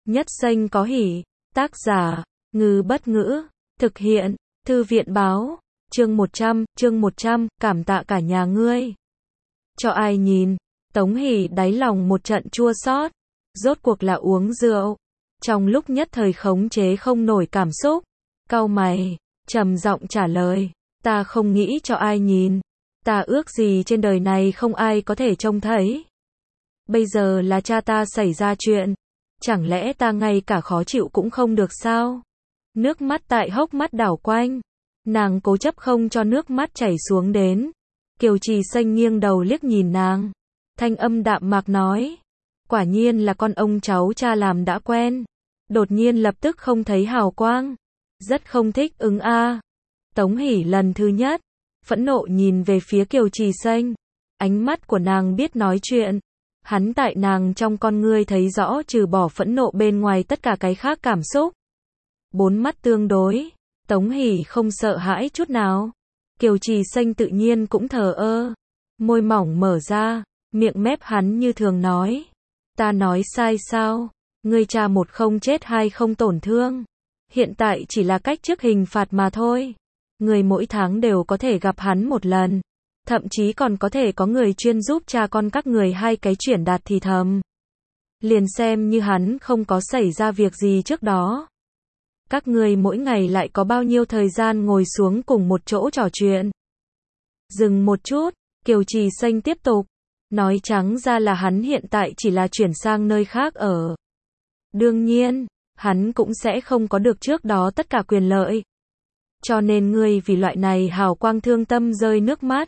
Nhất Xanh có hỉ. Tác giả, Ngư Bất Ngữ. Thực hiện, Thư viện Báo. Chương 100, cảm tạ cả nhà ngươi. Cho ai nhìn, Tống Hỷ đáy lòng một trận chua xót. Rốt cuộc là uống rượu. Trong lúc nhất thời khống chế không nổi cảm xúc, cau mày, trầm giọng trả lời, ta không nghĩ cho ai nhìn. Ta ước gì trên đời này không ai có thể trông thấy. Bây giờ là cha ta xảy ra chuyện, chẳng lẽ ta ngay cả khó chịu cũng không được sao? Nước mắt tại hốc mắt đảo quanh, nàng cố chấp không cho nước mắt chảy xuống đến. Kiều Trì Xanh nghiêng đầu liếc nhìn nàng, thanh âm đạm mạc nói, quả nhiên là con ông cháu cha làm đã quen. Đột nhiên lập tức không thấy hào quang, rất không thích ứng a. Tống Hỷ lần thứ nhất, phẫn nộ nhìn về phía Kiều Trì Xanh, ánh mắt của nàng biết nói chuyện. Hắn tại nàng trong con ngươi thấy rõ trừ bỏ phẫn nộ bên ngoài tất cả cái khác cảm xúc. Bốn mắt tương đối, Tống Hỷ không sợ hãi chút nào. Kiều Trì Xanh tự nhiên cũng thờ ơ, môi mỏng mở ra, miệng mép hắn như thường nói, ta nói sai sao? Ngươi cha một không chết hai không tổn thương. Hiện tại chỉ là cách trước hình phạt mà thôi. Người mỗi tháng đều có thể gặp hắn một lần. Thậm chí còn có thể có người chuyên giúp cha con các người hai cái chuyển đạt thì thầm. Liền xem như hắn không có xảy ra việc gì trước đó. Các người mỗi ngày lại có bao nhiêu thời gian ngồi xuống cùng một chỗ trò chuyện. Dừng một chút, Kiều Trì Xanh tiếp tục. Nói trắng ra là hắn hiện tại chỉ là chuyển sang nơi khác ở. Đương nhiên, hắn cũng sẽ không có được trước đó tất cả quyền lợi. Cho nên ngươi vì loại này hào quang thương tâm rơi nước mắt.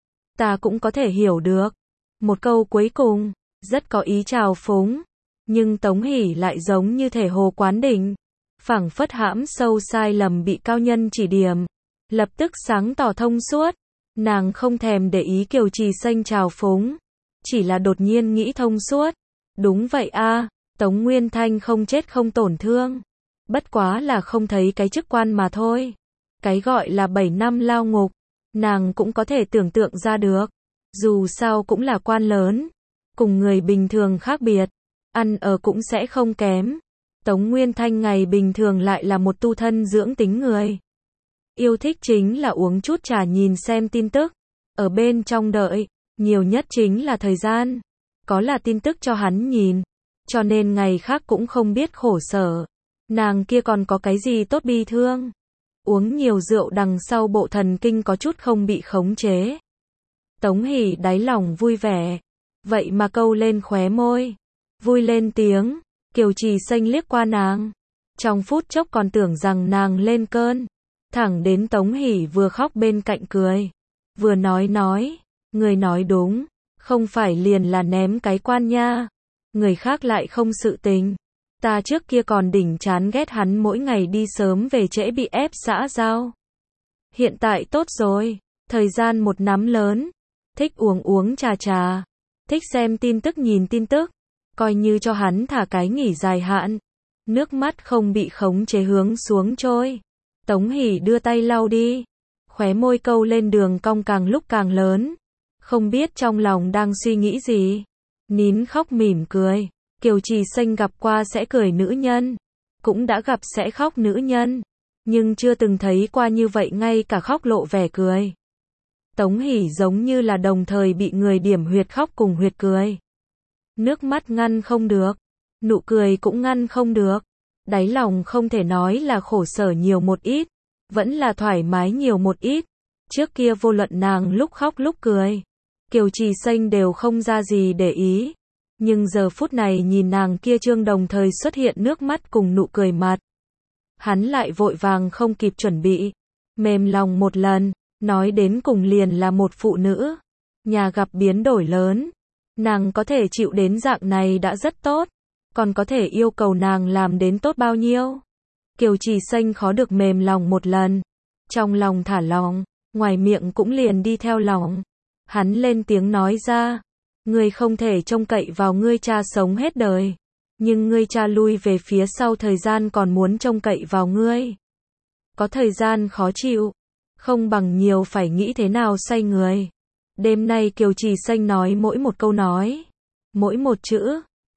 Ta cũng có thể hiểu được. Một câu cuối cùng, rất có ý trào phúng. Nhưng Tống Hỷ lại giống như thể hồ quán đỉnh. Phảng phất hãm sâu sai lầm bị cao nhân chỉ điểm. Lập tức sáng tỏ thông suốt. Nàng không thèm để ý Kiều Trì Xanh trào phúng. Chỉ là đột nhiên nghĩ thông suốt. Đúng vậy a. Tống Nguyên Thanh không chết không tổn thương. Bất quá là không thấy cái chức quan mà thôi. Cái gọi là 7 năm lao ngục, nàng cũng có thể tưởng tượng ra được. Dù sao cũng là quan lớn, cùng người bình thường khác biệt, ăn ở cũng sẽ không kém. Tống Nguyên Thanh ngày bình thường lại là một tu thân dưỡng tính người. Yêu thích chính là uống chút trà nhìn xem tin tức, ở bên trong đợi, nhiều nhất chính là thời gian. Có là tin tức cho hắn nhìn. Cho nên ngày khác cũng không biết khổ sở. Nàng kia còn có cái gì tốt bi thương. Uống nhiều rượu đằng sau bộ thần kinh có chút không bị khống chế. Tống Hỷ đáy lòng vui vẻ. Vậy mà câu lên khóe môi. Vui lên tiếng. Kiều Trì Xanh liếc qua nàng. Trong phút chốc còn tưởng rằng nàng lên cơn. Thẳng đến Tống Hỷ vừa khóc bên cạnh cười. Vừa nói. Người nói đúng. Không phải liền là ném cái quan nha. Người khác lại không sự tình. Ta trước kia còn đỉnh chán ghét hắn mỗi ngày đi sớm về trễ bị ép xã giao. Hiện tại tốt rồi, thời gian một nắm lớn. Thích uống trà. Thích xem tin tức nhìn tin tức. Coi như cho hắn thả cái nghỉ dài hạn. Nước mắt không bị khống chế hướng xuống trôi. Tống Hỷ đưa tay lau đi. Khóe môi câu lên đường cong càng lúc càng lớn. Không biết trong lòng đang suy nghĩ gì. Nín khóc mỉm cười. Kiều Trì Xanh gặp qua sẽ cười nữ nhân, cũng đã gặp sẽ khóc nữ nhân, nhưng chưa từng thấy qua như vậy ngay cả khóc lộ vẻ cười. Tống Hỷ giống như là đồng thời bị người điểm huyệt khóc cùng huyệt cười. Nước mắt ngăn không được, nụ cười cũng ngăn không được, đáy lòng không thể nói là khổ sở nhiều một ít, vẫn là thoải mái nhiều một ít. Trước kia vô luận nàng lúc khóc lúc cười, Kiều Trì Xanh đều không ra gì để ý. Nhưng giờ phút này nhìn nàng kia trương đồng thời xuất hiện nước mắt cùng nụ cười mặt. Hắn lại vội vàng không kịp chuẩn bị. Mềm lòng một lần, nói đến cùng liền là một phụ nữ. Nhà gặp biến đổi lớn. Nàng có thể chịu đến dạng này đã rất tốt. Còn có thể yêu cầu nàng làm đến tốt bao nhiêu. Kiều Trì Xanh khó được mềm lòng một lần. Trong lòng thả lòng, ngoài miệng cũng liền đi theo lòng. Hắn lên tiếng nói ra. Ngươi không thể trông cậy vào ngươi cha sống hết đời. Nhưng ngươi cha lui về phía sau thời gian còn muốn trông cậy vào ngươi. Có thời gian khó chịu. Không bằng nhiều phải nghĩ thế nào xoay người. Đêm nay Kiều Trì Xanh nói mỗi một câu nói. Mỗi một chữ.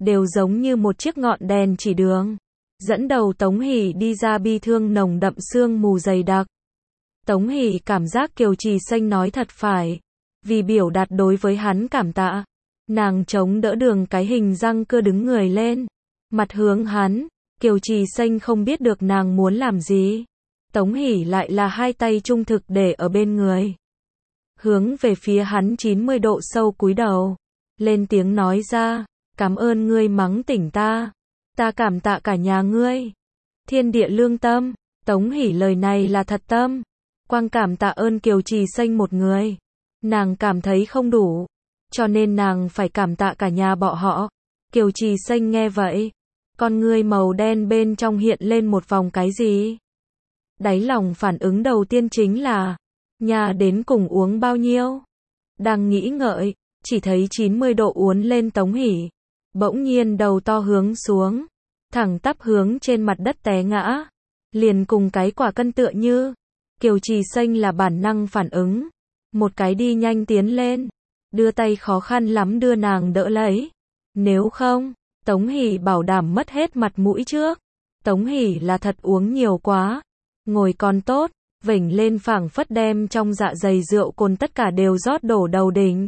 đều giống như một chiếc ngọn đèn chỉ đường. Dẫn đầu Tống Hỷ đi ra bi thương nồng đậm sương mù dày đặc. Tống Hỷ cảm giác Kiều Trì Xanh nói thật phải. Vì biểu đạt đối với hắn cảm tạ. Nàng chống đỡ đường cái hình răng cưa đứng người lên. Mặt hướng hắn. Kiều Trì Xanh không biết được nàng muốn làm gì. Tống Hỷ lại là hai tay trung thực để ở bên người. Hướng về phía hắn 90 độ sâu cúi đầu. Lên tiếng nói ra. Cảm ơn ngươi mắng tỉnh ta. Ta cảm tạ cả nhà ngươi. Thiên địa lương tâm. Tống Hỷ lời này là thật tâm. Quang cảm tạ ơn Kiều Trì Xanh một người. Nàng cảm thấy không đủ. Cho nên nàng phải cảm tạ cả nhà bọn họ. Kiều Trì Xanh nghe vậy. Con ngươi màu đen bên trong hiện lên một vòng cái gì? Đáy lòng phản ứng đầu tiên chính là. Nhà đến cùng uống bao nhiêu? Đang nghĩ ngợi. Chỉ thấy 90 độ uốn lên Tống Hỷ. Bỗng nhiên đầu to hướng xuống. Thẳng tắp hướng trên mặt đất té ngã. Liền cùng cái quả cân tựa như. Kiều Trì Xanh là bản năng phản ứng. Một cái đi nhanh tiến lên. Đưa tay khó khăn lắm đưa nàng đỡ lấy. Nếu không, Tống Hỷ bảo đảm mất hết mặt mũi trước. Tống Hỷ là thật uống nhiều quá. Ngồi còn tốt, vểnh lên phảng phất đem trong dạ dày rượu cồn tất cả đều rót đổ đầu đỉnh.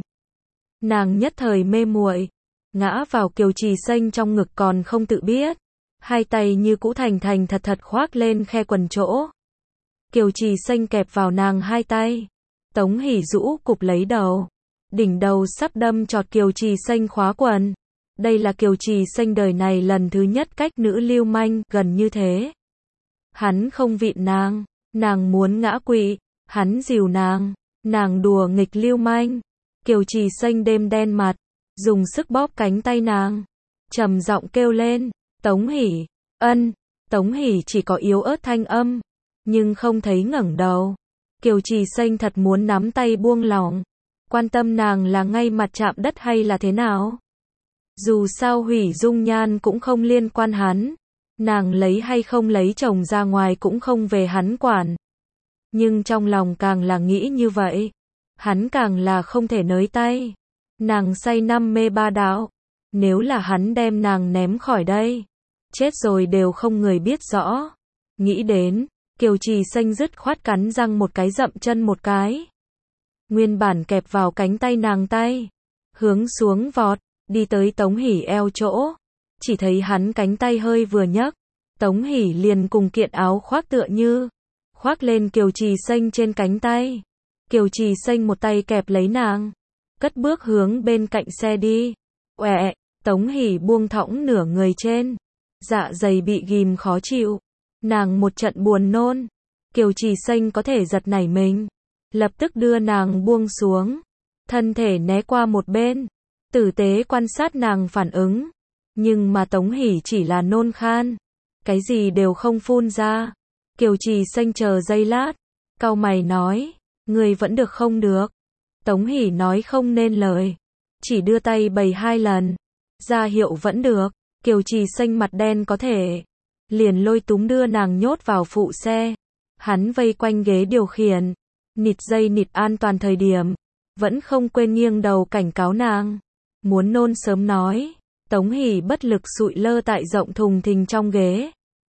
Nàng nhất thời mê muội, ngã vào Kiều Trì Xanh trong ngực còn không tự biết. Hai tay như cũ thành thành thật thật khoác lên khe quần chỗ. Kiều Trì Xanh kẹp vào nàng hai tay. Tống Hỷ rũ cụp lấy đầu. Đỉnh đầu sắp đâm chọt Kiều Trì Xanh khóa quần. Đây là Kiều Trì Xanh đời này lần thứ nhất cách nữ lưu manh gần như thế. Hắn không vịn nàng. Nàng muốn ngã quỵ. Hắn dìu nàng. Nàng đùa nghịch lưu manh. Kiều Trì Xanh đêm đen mặt. Dùng sức bóp cánh tay nàng. Trầm giọng kêu lên. Tống Hỷ. Ân. Tống Hỷ chỉ có yếu ớt thanh âm. Nhưng không thấy ngẩng đầu. Kiều Trì Xanh thật muốn nắm tay buông lỏng. Quan tâm nàng là ngay mặt chạm đất hay là thế nào. Dù sao hủy dung nhan cũng không liên quan hắn. Nàng lấy hay không lấy chồng ra ngoài cũng không về hắn quản. Nhưng trong lòng càng là nghĩ như vậy. Hắn càng là không thể nới tay. Nàng say năm mê ba đạo. Nếu là hắn đem nàng ném khỏi đây. Chết rồi đều không người biết rõ. Nghĩ đến. Kiều Trì Xanh dứt khoát cắn răng một cái dậm chân một cái. Nguyên bản kẹp vào cánh tay nàng tay. Hướng xuống vọt. Đi tới Tống Hỷ eo chỗ. Chỉ thấy hắn cánh tay hơi vừa nhấc. Tống Hỷ liền cùng kiện áo khoác tựa như. Khoác lên Kiều Trì Xanh trên cánh tay. Kiều Trì Xanh một tay kẹp lấy nàng. Cất bước hướng bên cạnh xe đi. Oẹ, Tống Hỷ buông thõng nửa người trên. Dạ dày bị ghim khó chịu. Nàng một trận buồn nôn. Kiều Trì Xanh có thể giật nảy mình. Lập tức đưa nàng buông xuống. Thân thể né qua một bên. Tử tế quan sát nàng phản ứng. Nhưng mà Tống Hỷ chỉ là nôn khan. Cái gì đều không phun ra. Kiều Trì Xanh chờ giây lát. Cau mày nói. Người vẫn được không được. Tống Hỷ nói không nên lời. Chỉ đưa tay bày hai lần. Ra hiệu vẫn được. Kiều Trì Xanh mặt đen có thể. Liền lôi túm đưa nàng nhốt vào phụ xe. Hắn vây quanh ghế điều khiển. Nịt dây nịt an toàn thời điểm. Vẫn không quên nghiêng đầu cảnh cáo nàng. Muốn nôn sớm nói. Tống Hỷ bất lực sụi lơ tại rộng thùng thình trong ghế.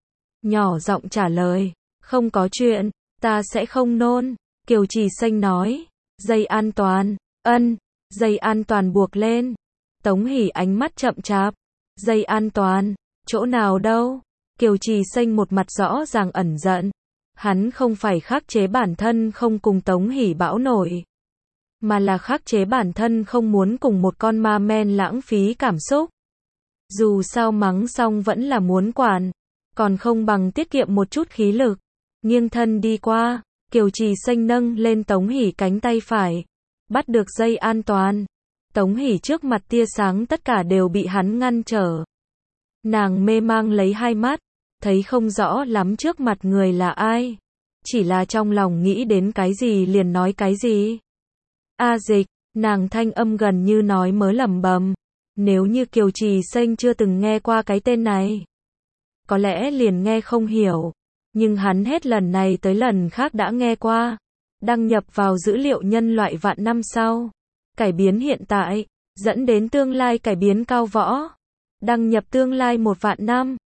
Nhỏ giọng trả lời. Không có chuyện. Ta sẽ không nôn. Kiều Trì Xanh nói. Dây an toàn. Ân. Dây an toàn buộc lên. Tống Hỷ ánh mắt chậm chạp. Dây an toàn. Chỗ nào đâu? Kiều Trì Xanh một mặt rõ ràng ẩn giận. Hắn không phải khắc chế bản thân không cùng Tống Hỷ bão nổi. Mà là khắc chế bản thân không muốn cùng một con ma men lãng phí cảm xúc. Dù sao mắng xong vẫn là muốn quản. Còn không bằng tiết kiệm một chút khí lực. Nghiêng thân đi qua. Kiều Trì Xanh nâng lên Tống Hỷ cánh tay phải. Bắt được dây an toàn. Tống Hỷ trước mặt tia sáng tất cả đều bị hắn ngăn trở. Nàng mê mang lấy hai mắt. Thấy không rõ lắm trước mặt người là ai. Chỉ là trong lòng nghĩ đến cái gì liền nói cái gì. A Dịch, nàng thanh âm gần như nói mớ lẩm bẩm. Nếu như Kiều Trì Xanh chưa từng nghe qua cái tên này. Có lẽ liền nghe không hiểu. Nhưng hắn hết lần này tới lần khác đã nghe qua. Đăng nhập vào dữ liệu nhân loại vạn năm sau. Cải biến hiện tại. Dẫn đến tương lai cải biến cao võ. Đăng nhập tương lai 1 vạn năm.